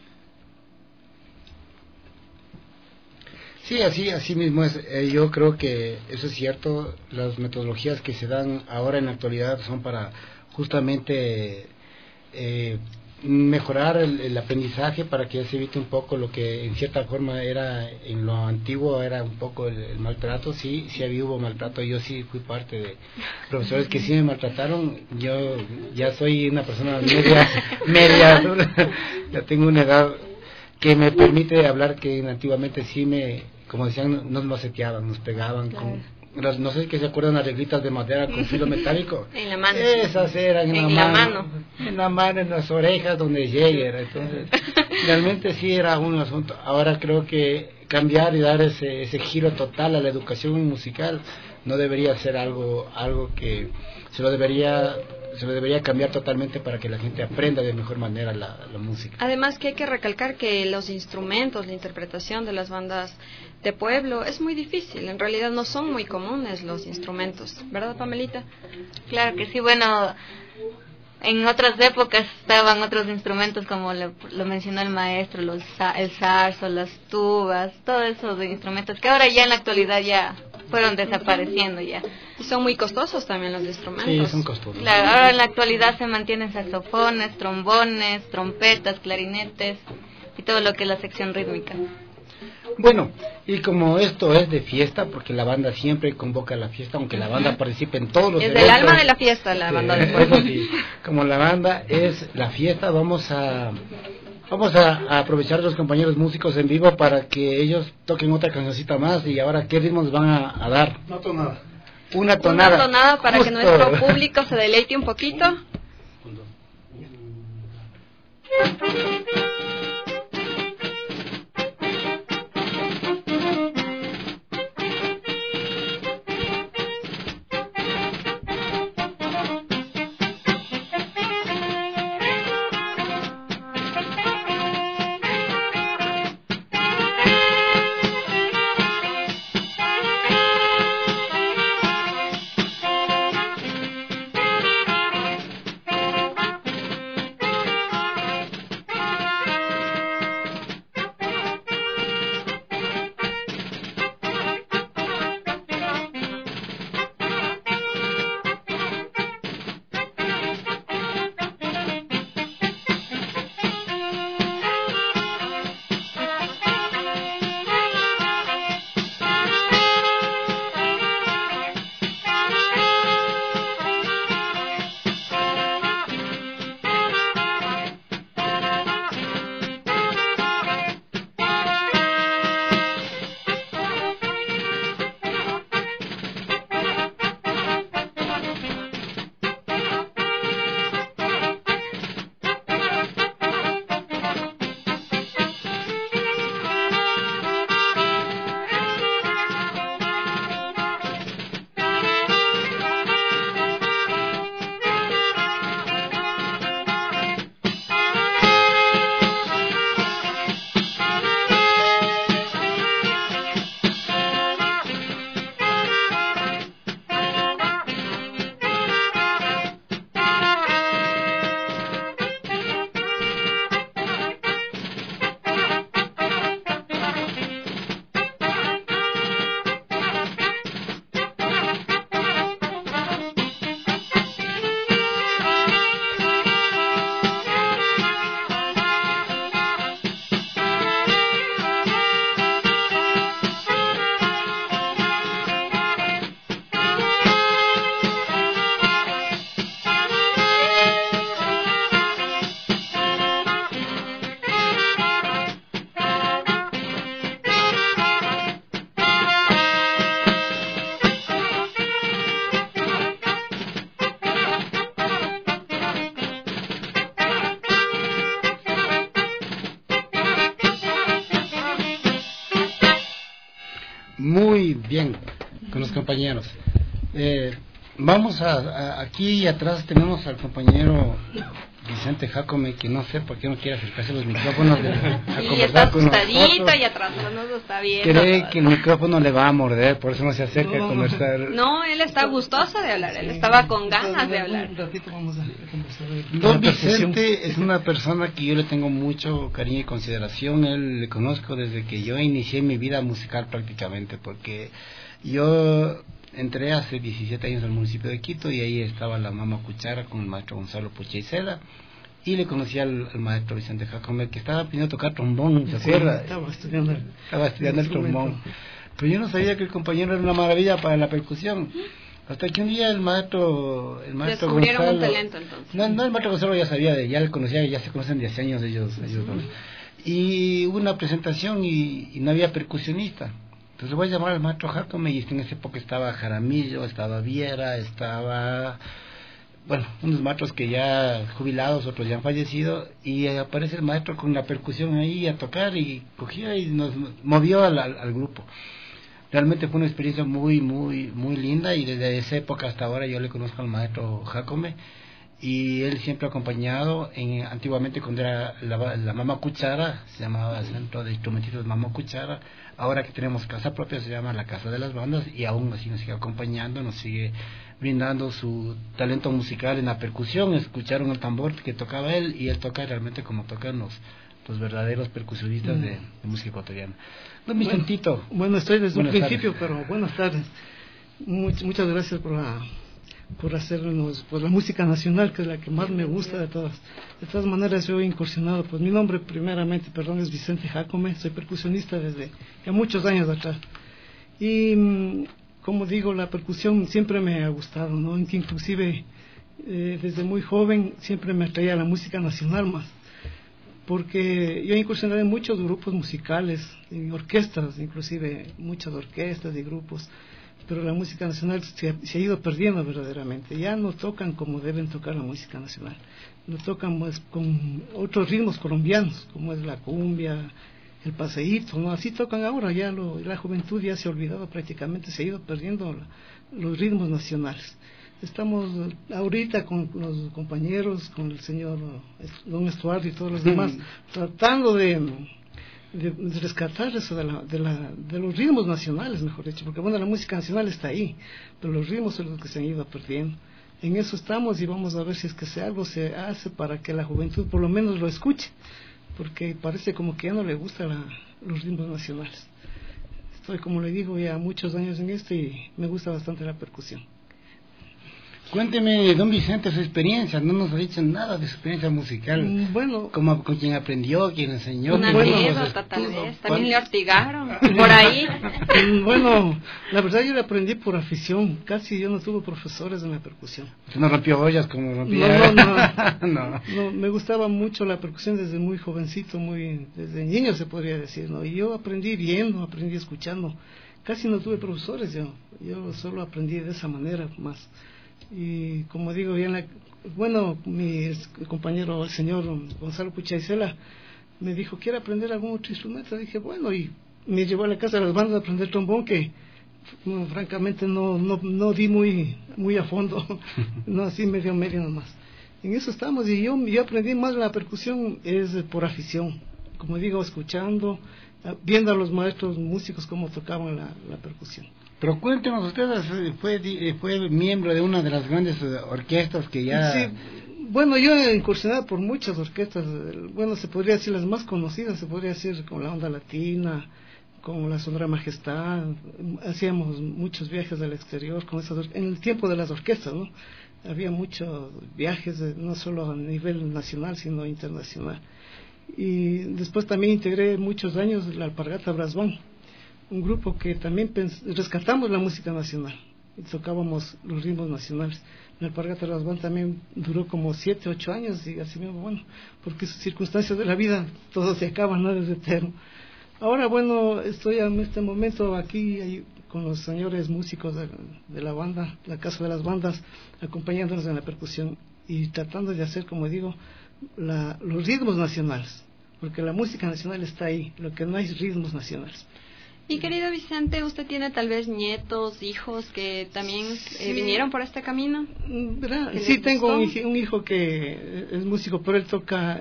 Sí, así mismo es. Yo creo que eso es cierto. Las metodologías que se dan ahora en la actualidad son para justamente mejorar el aprendizaje, para que se evite un poco lo que en cierta forma era en lo antiguo, era un poco el maltrato. Sí hubo maltrato. Yo sí fui parte de profesores que sí me maltrataron. Yo ya soy una persona media ya tengo una edad que me permite hablar que antiguamente sí como decían, nos maceteaban, nos pegaban no sé si se acuerdan las reglitas de madera con filo metálico. En la mano. Esas eran en la mano. En la mano, en las orejas, donde llegue. Entonces, realmente sí era un asunto. Ahora creo que cambiar y dar ese giro total a la educación musical no debería ser algo que se lo debería cambiar totalmente para que la gente aprenda de mejor manera la música. Además que hay que recalcar que los instrumentos, la interpretación de las bandas de pueblo es muy difícil, en realidad no son muy comunes los instrumentos, ¿verdad, Pamelita? Claro que sí, bueno, en otras épocas estaban otros instrumentos como lo mencionó el maestro, el zarzo, las tubas, todos esos instrumentos que ahora ya en la actualidad ya fueron desapareciendo ya. Y son muy costosos también los instrumentos. Sí, son costosos. Claro, ahora en la actualidad se mantienen saxofones, trombones, trompetas, clarinetes y todo lo que es la sección rítmica. Bueno, y como esto es de fiesta, porque la banda siempre convoca a la fiesta, aunque la banda participe en todos los eventos. Es del alma de la fiesta la banda de pueblo. Sí, como la banda es la fiesta, vamos a aprovechar a los compañeros músicos en vivo para que ellos toquen otra cancioncita más. Y ahora, ¿qué ritmos van a dar? Una tonada para justo. Que nuestro público se deleite un poquito. Muy bien, con los compañeros. Vamos aquí atrás tenemos al compañero Vicente Jacome, que no sé por qué no quiere acercarse a los micrófonos a conversar con nosotros. Y atrás no nos está viendo. Cree que el micrófono le va a morder, por eso no se acerca a conversar. No, él está gustoso de hablar, él estaba con ganas de hablar. Un ratito vamos a conversar. Don Vicente es una persona que yo le tengo mucho cariño y consideración. Él le conozco desde que yo inicié mi vida musical prácticamente, porque yo entré hace 17 años al municipio de Quito y ahí estaba la Mama Cuchara con el maestro Gonzalo Pucheicela, y le conocí al maestro Vicente Jacome, que estaba aprendiendo a tocar trombón, ¿se acuerda? Estaba estudiando el trombón. Pero yo no sabía que el compañero era una maravilla para la percusión. Hasta que un día el maestro descubrieron Gonzalo, un talento entonces. No, el maestro Gonzalo ya sabía, ya le conocía, ya se conocen de hace años ellos dos. y hubo una presentación y no había percusionista. Entonces le voy a llamar al maestro Jacome, y en esa época estaba Jaramillo, estaba Viera, estaba, bueno, unos maestros que ya jubilados, otros ya han fallecido, y aparece el maestro con la percusión ahí a tocar, y cogía y nos movió al grupo. Realmente fue una experiencia muy linda, y desde esa época hasta ahora yo le conozco al maestro Jacome, y él siempre ha acompañado antiguamente cuando era la Mama Cuchara, se llamaba el Centro de Instrumentistas Mama Cuchara. Ahora que tenemos casa propia se llama la Casa de las Bandas, y aún así nos sigue acompañando, nos sigue brindando su talento musical en la percusión. Escucharon el tambor que tocaba él, y él toca realmente como tocan los verdaderos percusionistas de música ecuatoriana. Don Vicentito. Bueno, estoy desde un principio, pero buenas tardes. Muchas gracias por hacernos la música nacional, que es la que más me gusta de todas. De todas maneras, yo he incursionado, pues mi nombre primeramente, es Vicente Jacome, soy percusionista desde ya muchos años atrás. Y como digo, la percusión siempre me ha gustado, ¿no? Inclusive desde muy joven siempre me atraía la música nacional más, porque yo he incursionado en muchos grupos musicales, en orquestas, inclusive muchas orquestas y grupos, pero la música nacional se ha ido perdiendo verdaderamente. Ya no tocan como deben tocar la música nacional, no tocan pues con otros ritmos colombianos, como es la cumbia, el paseíto, ¿no? Así tocan ahora, ya la juventud ya se ha olvidado prácticamente, se ha ido perdiendo los ritmos nacionales. Estamos ahorita con los compañeros, con el señor don Estuardo y todos los demás, tratando de rescatar eso de los ritmos nacionales, mejor dicho, porque bueno, la música nacional está ahí, pero los ritmos son los que se han ido perdiendo. En eso estamos, y vamos a ver si es que algo se hace para que la juventud por lo menos lo escuche, porque parece como que ya no le gustan los ritmos nacionales. Estoy, como le digo, ya muchos años en esto, y me gusta bastante la percusión. Cuénteme, don Vicente, su experiencia. No nos ha dicho nada de su experiencia musical. Bueno, como con quien aprendió, quien enseñó. Una anécdota, tal vez. También le ortigaron por ahí. Bueno, la verdad yo le aprendí por afición. Casi yo no tuve profesores en la percusión. ¿Usted no rompió ollas como rompía? No, me gustaba mucho la percusión desde muy jovencito, desde niño se podría decir, ¿no? Y yo aprendí viendo, aprendí escuchando. Casi no tuve profesores yo solo aprendí de esa manera más. Y como digo, mi compañero, el señor Gonzalo Puchaicela, me dijo, ¿quiere aprender algún otro instrumento? Dije, bueno, y me llevó a la Casa de las Bandas a aprender trombón, que francamente no di muy a fondo, no, así medio nomás. En eso estamos, y yo aprendí más la percusión es por afición, como digo, escuchando, viendo a los maestros músicos cómo tocaban la percusión. Pero cuéntenos, usted fue miembro de una de las grandes orquestas que ya... Sí, bueno, yo he incursionado por muchas orquestas, bueno, se podría decir las más conocidas, se podría decir con la Onda Latina, con la Sonora Majestad, hacíamos muchos viajes al exterior en el tiempo de las orquestas, ¿no? Había muchos viajes, no solo a nivel nacional, sino internacional. Y después también integré muchos años la Alpargata Brass Band, un grupo que también rescatamos la música nacional y tocábamos los ritmos nacionales. En el Alpargata Brass Band también duró como 7, 8 años, y así mismo, bueno, porque sus circunstancias de la vida, todo se acaba, nada es eterno. Ahora, bueno, estoy en este momento aquí con los señores músicos de la banda, la Casa de las Bandas, acompañándonos en la percusión y tratando de hacer, como digo, los ritmos nacionales, porque la música nacional está ahí, lo que no hay ritmos nacionales. Y querido Vicente, ¿usted tiene tal vez nietos, hijos que también vinieron por este camino? Sí, tengo un hijo que es músico, pero él toca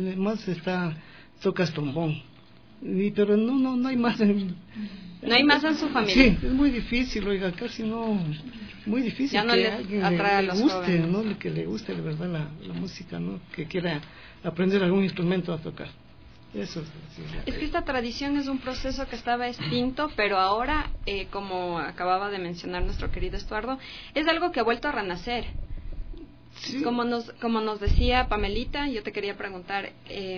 trombón. Pero no hay más. ¿No hay más en su familia? Sí, es muy difícil, oiga, casi no, muy difícil ya no que les alguien atrae a le los guste, jóvenes. ¿no? Que le guste de verdad la música, ¿no? Que quiera aprender algún instrumento a tocar. Eso es que esta tradición es un proceso que estaba extinto, pero ahora, como acababa de mencionar nuestro querido Estuardo, es algo que ha vuelto a renacer. Sí. Como nos decía Pamelita, yo te quería preguntar,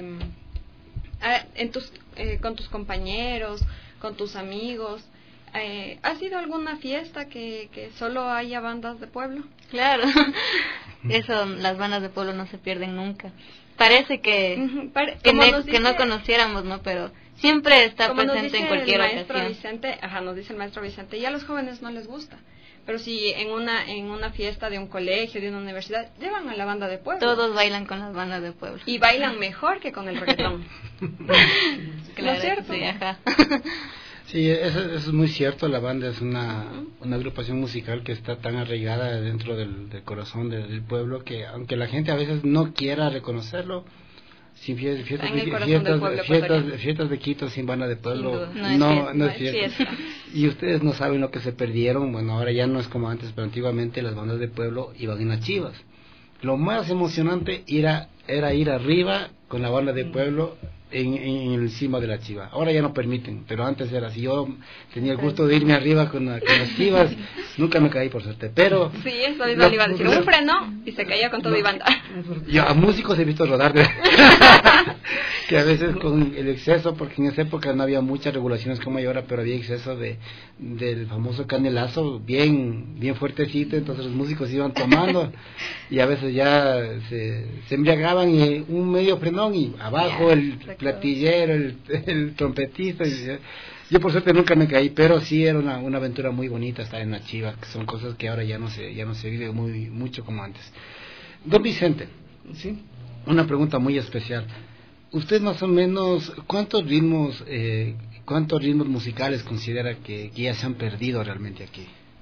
con tus compañeros, con tus amigos, ¿ha sido alguna fiesta que solo haya bandas de pueblo? Claro. Eso las bandas de pueblo no se pierden nunca. Parece que no conociéramos, ¿no? Pero siempre está presente en cualquier ocasión. Nos dice el maestro Vicente, y a los jóvenes no les gusta. Pero si en una fiesta de un colegio, de una universidad, llevan a la banda de pueblo. Todos bailan con las bandas de pueblo. Y bailan mejor que con el reggaetón. Claro, ¿no es cierto? Sí, ajá. Sí, eso es muy cierto. La banda es una agrupación musical que está tan arraigada dentro del corazón del pueblo que, aunque la gente a veces no quiera reconocerlo, sin fiestas de Quito sin banda de pueblo no es cierto. Y ustedes no saben lo que se perdieron. Bueno, ahora ya no es como antes, pero antiguamente las bandas de pueblo iban en las chivas. Lo más emocionante era ir arriba con la banda de pueblo en encima de la chiva. Ahora ya no permiten, pero antes era así. Yo tenía el gusto de irme arriba con las chivas. Nunca me caí, por suerte, pero... Sí, eso mismo le iba a decir. Un freno y se caía con todo y banda. Yo a músicos he visto rodar que a veces con el exceso, porque en esa época no había muchas regulaciones como hay ahora, pero había exceso del famoso canelazo bien fuertecito, entonces los músicos iban tomando y a veces ya se embriagaban y un medio frenón y abajo el platillero, el trompetista. Yo por suerte nunca me caí, pero sí era una aventura muy bonita estar en la chiva, que son cosas que ahora ya no se vive mucho como antes. Don Vicente, ¿sí? Una pregunta muy especial. ¿Usted más o menos cuántos ritmos musicales considera que ya se han perdido realmente aquí?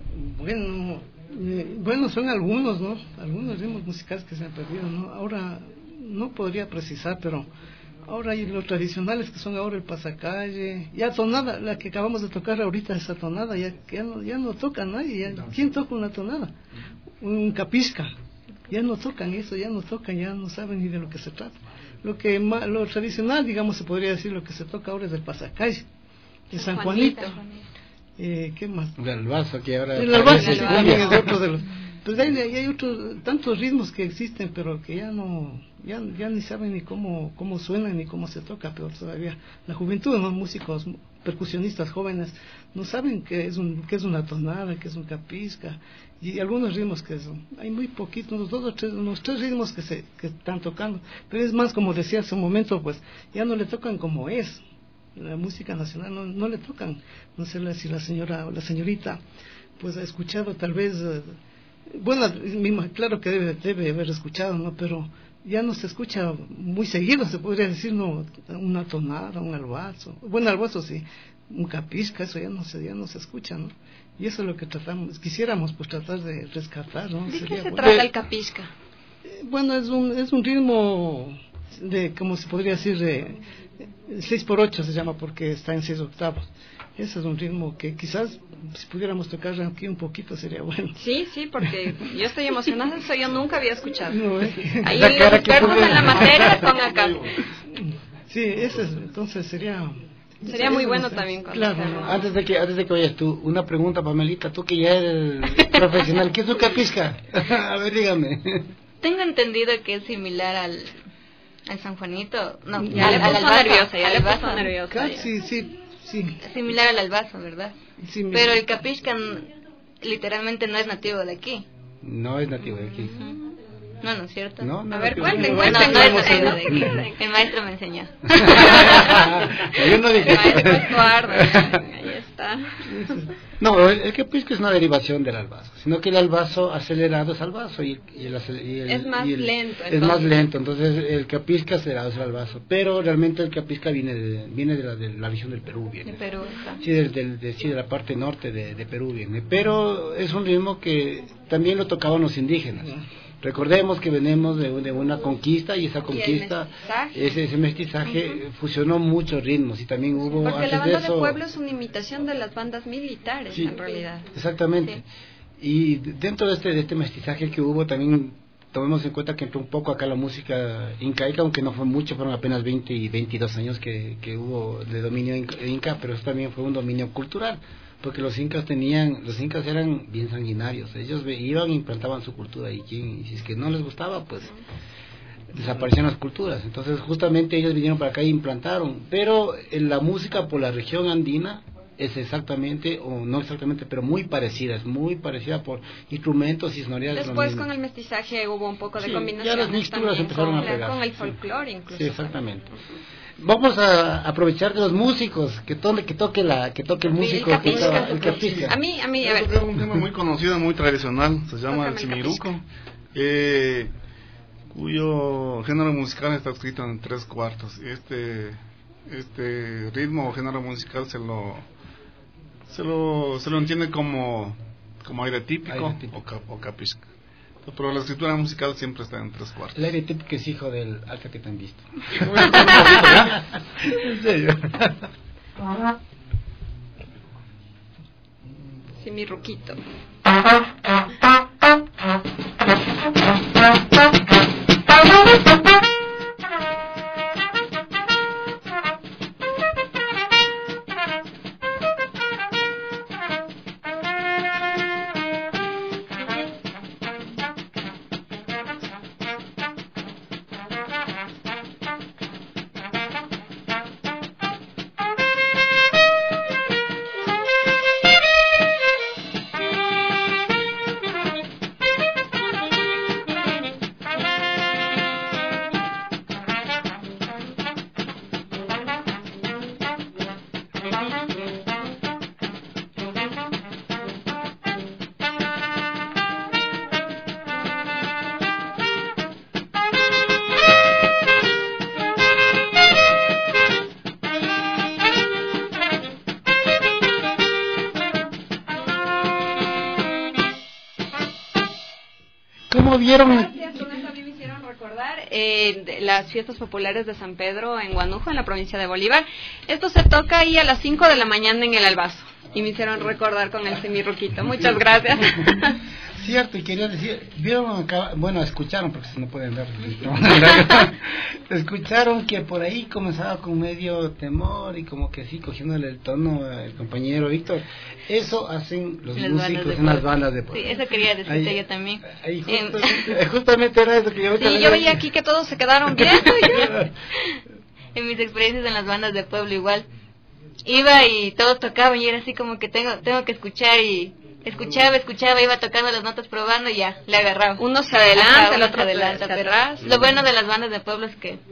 Bueno, son algunos, ¿no? Algunos ritmos musicales que se han perdido, ¿no? Ahora no podría precisar, pero ahora hay los tradicionales que son ahora el pasacalle, ya tonada, la que acabamos de tocar ahorita, esa tonada, ya no toca nadie, ¿quién toca una tonada? Un capisca, ya no tocan eso, ya no saben ni de lo que se trata. Lo tradicional, digamos, se podría decir, lo que se toca ahora es el pasacalle, el San Juanito. ¿Qué más? El albazo, que ahora... El albazo, sí, también es otro de los... Pues hay otros tantos ritmos que existen, pero que ya ni saben ni cómo suenan ni cómo se toca, pero todavía la juventud, los músicos, percusionistas jóvenes, no saben qué es una tonada, qué es un capisca, y algunos ritmos que son, hay muy poquitos, los tres ritmos que están tocando, pero es más, como decía hace un momento, pues ya no le tocan como es. La música nacional no le tocan, no sé si la señorita pues ha escuchado tal vez, claro que debe haber escuchado, ¿no? Pero ya no se escucha muy seguido, se podría decir, ¿no? Una tonada, un albazo, albazo sí, un capisca, eso ya no se escucha, ¿no? Y eso es lo que quisiéramos pues tratar de rescatar, ¿no? ¿De qué se trata el capisca? Bueno, es un ritmo de, como se podría decir, de 6x8 se llama, porque está en 6 octavos. Ese es un ritmo que quizás si pudiéramos tocar aquí un poquito sería bueno. Sí, porque yo estoy emocionada, eso yo nunca había escuchado. No, ahí los expertos en la materia están acá. Sí, entonces sería muy bueno también. Claro. Antes de que vayas tú, una pregunta, Pamelita, tú que ya eres profesional, ¿qué es un capisca? A ver, dígame. Tengo entendido que es similar al San Juanito, no, ya le puso nerviosa. Sí. Similar al albazo, ¿verdad? Sí, pero el capisca literalmente no es nativo de aquí. No es nativo de aquí. No es cierto. No, a ver, cuenten. El maestro me enseñó. Yo no dije. El maestro Estuardo. Ahí está. No, el capisca es una derivación del albazo, sino que el albazo acelerado es albazo y es más lento. Es más lento, entonces el capisca acelerado es el albazo, pero realmente el capisca viene de la región del Perú, viene. De Perú, sí, de la parte norte de Perú viene, pero es un ritmo que también lo tocaban los indígenas. Recordemos que venimos de una conquista y esa conquista, ese mestizaje fusionó muchos ritmos y también hubo... Porque la banda de pueblo es una imitación de las bandas militares, sí, en realidad. Exactamente. Sí. Y dentro de este mestizaje que hubo también tomemos en cuenta que entró un poco acá la música incaica, aunque no fue mucho, fueron apenas 20 y 22 años que hubo de dominio inca, pero eso también fue un dominio cultural. Porque los incas eran bien sanguinarios, ellos iban e implantaban su cultura y si es que no les gustaba, pues desaparecían las culturas. Entonces justamente ellos vinieron para acá e implantaron, pero en la música por la región andina es exactamente, o no exactamente, pero muy parecida, es muy parecida por instrumentos y sonoridades. Después con el mestizaje hubo un poco de combinación. Ya las mixturas empezaron a pegar. Con el folclore incluso. Sí, exactamente. Vamos a aprovechar de los músicos, que toque el músico, el capisca. A mí, a ver. Es un tema muy conocido, muy tradicional, se llama el chimiruco, cuyo género musical está escrito en 3/4. Este ritmo o género musical se lo entiende como aire típico. O capisca. Pero la escritura musical siempre está en 3/4. El aire típico es hijo del Alca que te han visto. ¿En serio? Sí, mi ruquito. ¿Cómo vieron? Gracias, con eso a mí me hicieron recordar las fiestas populares de San Pedro en Guanujo, en la provincia de Bolívar. Esto se toca ahí a las 5 de la mañana en el Albazo. Y me hicieron recordar con el semirruquito. Muchas gracias. Cierto, y quería decir, vieron acá, bueno, escucharon, porque si no pueden ver, escucharon que por ahí comenzaba con medio temor y como que sí, cogiéndole el tono el compañero Víctor. Eso hacen los músicos en las bandas de pueblo. Sí, eso quería decirte yo también. Ahí justamente era eso que yo sí, yo veía aquí que todos se quedaron viendo. En mis experiencias en las bandas de pueblo igual, iba y todos tocaban y era así como que tengo que escuchar y... Escuchaba, iba tocando las notas, probando y ya, le agarraba. Uno se adelanta, el otro adelanta, pero lo bueno de las bandas de pueblo es que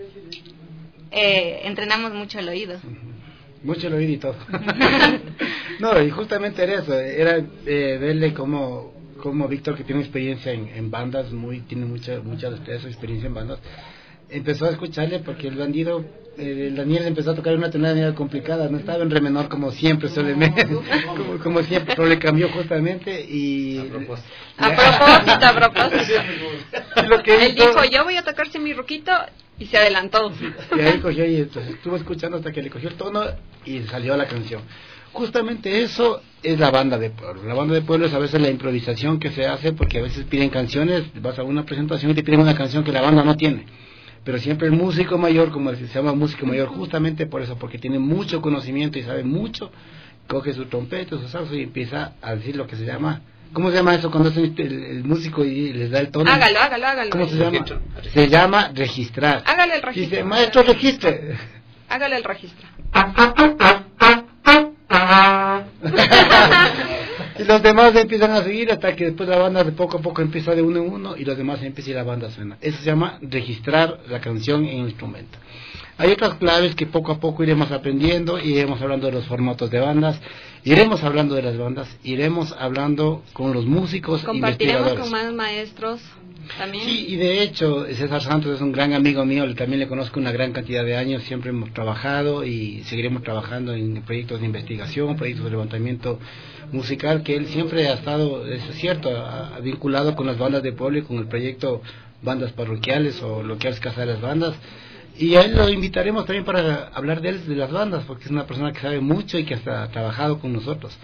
entrenamos mucho el oído. Mucho el oído y todo. No, y justamente era eso, era verle como Víctor, que tiene experiencia en bandas, tiene mucha experiencia en bandas, empezó a escucharle porque el Daniel empezó a tocar una tonalidad complicada, no estaba en re menor como siempre suele como siempre, pero le cambió justamente y a propósito lo que él dijo, yo voy a tocar semirruquito y se adelantó y ahí cogió y entonces estuvo escuchando hasta que le cogió el tono y salió la canción. Justamente eso es la banda de pueblo. La banda de pueblo es a veces la improvisación que se hace, porque a veces piden canciones, vas a una presentación y te piden una canción que la banda no tiene. Pero siempre el músico mayor, como se llama músico mayor, justamente por eso, porque tiene mucho conocimiento y sabe mucho, coge su trompeta, su saxo y empieza a decir lo que se llama. ¿Cómo se llama eso cuando es el músico y les da el tono? Hágalo. ¿Cómo se llama? Se llama registrar. Hágale el registro. Dice, maestro, registre. Hágale el registro. Y los demás empiezan a seguir hasta que después la banda de poco a poco empieza de uno en uno y los demás empiezan y la banda suena. Eso se llama registrar la canción en instrumento. Hay otras claves que poco a poco iremos aprendiendo, iremos hablando de los formatos de bandas, iremos hablando de las bandas, iremos hablando con los músicos, compartiremos investigadores. Con más maestros también. Sí, y de hecho César Santos es un gran amigo mío, también le conozco una gran cantidad de años, siempre hemos trabajado y seguiremos trabajando en proyectos de investigación, proyectos de levantamiento musical, que él siempre ha estado, es cierto, vinculado con las bandas de pueblo y con el proyecto Bandas Parroquiales o lo que es Casa de las Bandas. Y a él lo invitaremos también para hablar de las bandas, porque es una persona que sabe mucho y que hasta ha trabajado con nosotros.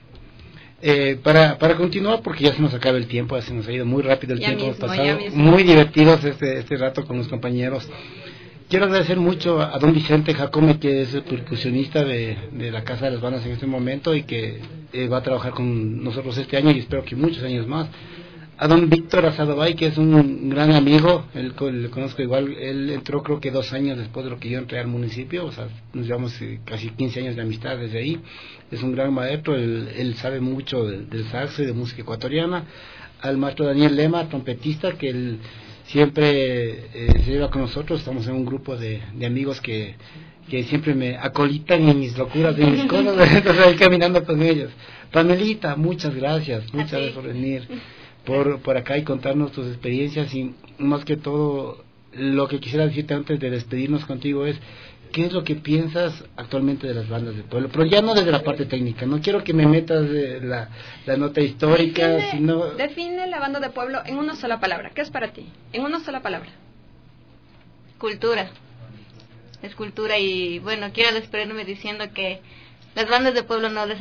Para continuar, porque ya se nos acaba el tiempo, ya se nos ha ido muy rápido el tiempo, hemos pasado muy divertidos este rato con los compañeros. Quiero agradecer mucho a don Vicente Jacome, que es el percusionista de la Casa de las Bandas en este momento y que va a trabajar con nosotros este año y espero que muchos años más. a don Víctor Asadobay, que es un gran amigo, él le conozco igual, él entró creo que 2 años después de lo que yo entré al municipio, o sea, nos llevamos casi 15 años de amistad desde ahí. Es un gran maestro, él sabe mucho del saxo y de música ecuatoriana. Al maestro Daniel Lema, trompetista, que él siempre se lleva con nosotros. Estamos en un grupo de amigos que siempre me acolitan en mis locuras, en mis cosas, entonces ahí caminando con ellos. Pamelita, muchas gracias por venir por acá y contarnos tus experiencias, y más que todo lo que quisiera decirte antes de despedirnos contigo es: ¿qué es lo que piensas actualmente de las bandas de pueblo? Pero ya no desde la parte técnica, no quiero que me metas la nota histórica, sino... Define la banda de pueblo en una sola palabra. ¿Qué es para ti? En una sola palabra. Cultura. Es cultura, y bueno, quiero despedirme diciendo que las bandas de pueblo no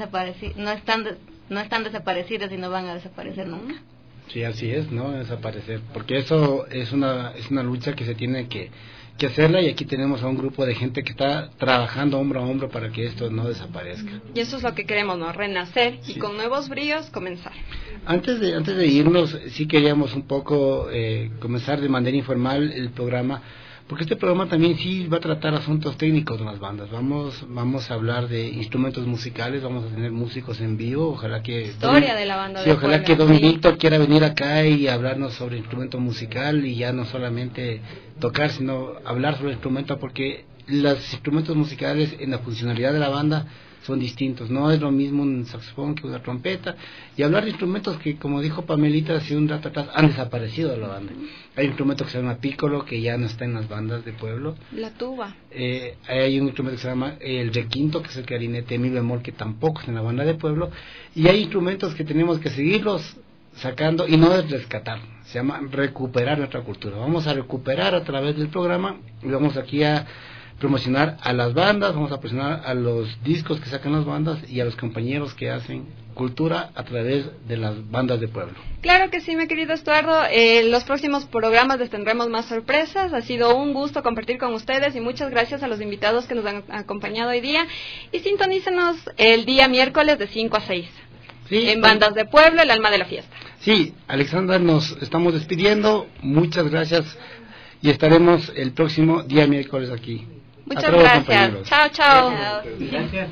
están desaparecidas y no van a desaparecer nunca. Sí, así es, no desaparecer, porque eso es una lucha que se tiene que hacerla, y aquí tenemos a un grupo de gente que está trabajando hombro a hombro para que esto no desaparezca. Y eso es lo que queremos, ¿no? Renacer, sí. Y con nuevos bríos comenzar. Antes de irnos, sí queríamos un poco comenzar de manera informal el programa, porque este programa también sí va a tratar asuntos técnicos de las bandas. Vamos a hablar de instrumentos musicales, vamos a tener músicos en vivo, ojalá que... Historia de la banda de ojalá pueblo, que don sí. Víctor quiera venir acá y hablarnos sobre instrumento musical, y ya no solamente tocar, sino hablar sobre el instrumento, porque los instrumentos musicales en la funcionalidad de la banda son distintos. No es lo mismo un saxofón que una trompeta, y hablar de instrumentos que, como dijo Pamelita hace un rato atrás, han desaparecido de la banda. Hay un instrumento que se llama pícolo, que ya no está en las bandas de pueblo. La tuba. Hay un instrumento que se llama el requinto, que es el clarinete mi bemol, que tampoco está en la banda de pueblo. Y hay instrumentos que tenemos que seguirlos sacando, y no es rescatar, se llama recuperar nuestra cultura. Vamos a recuperar a través del programa, y vamos aquí a promocionar a las bandas, vamos a promocionar a los discos que sacan las bandas y a los compañeros que hacen cultura a través de las bandas de pueblo. Claro que sí, mi querido Estuardo. Los próximos programas les tendremos más sorpresas. Ha sido un gusto compartir con ustedes, y muchas gracias a los invitados que nos han acompañado hoy día. Y sintonícenos el día miércoles de 5 a 6. Sí, en Bandas de Pueblo, el alma de la fiesta. Sí, Alexandra, nos estamos despidiendo. Muchas gracias, y estaremos el próximo día miércoles aquí. Muchas gracias. Chao, chao. Gracias.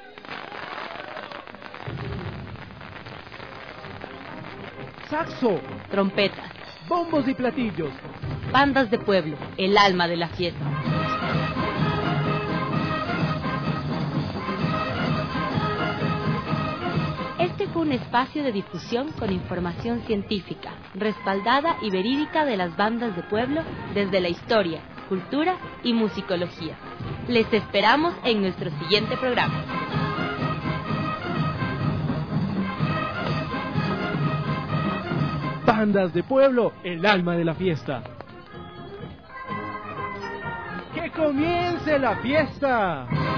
Saxo, Trompetas. bombos y platillos. Bandas de pueblo, el alma de la fiesta. Este fue un espacio de difusión con información científica, respaldada y verídica de las bandas de pueblo desde la historia, cultura y musicología. Les esperamos en nuestro siguiente programa. Bandas de pueblo, el alma de la fiesta. ¡Que comience la fiesta!